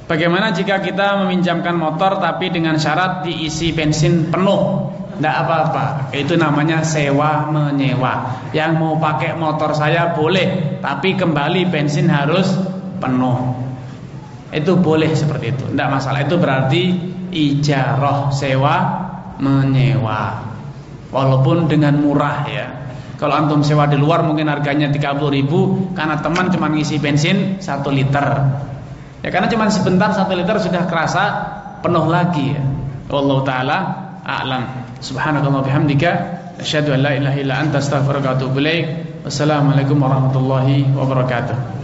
Speaker 1: Bagaimana jika kita meminjamkan motor tapi dengan syarat diisi bensin penuh? Tidak apa-apa, itu namanya sewa menyewa. Yang mau pakai motor saya boleh, tapi kembali bensin harus penuh. Itu boleh seperti itu, tidak masalah. Itu berarti ijarah, sewa menyewa, walaupun dengan murah ya. Kalau antum sewa di luar mungkin harganya tiga puluh ribu, karena teman cuma ngisi bensin satu liter. Ya karena cuma sebentar satu liter sudah kerasa penuh lagi ya. Wallahu taala a'lam. Subhanakallah bihamdika asyhadu an la ilaha illa anta astaghfiruka wa atubu ilaik. Wassalamualaikum warahmatullahi wabarakatuh.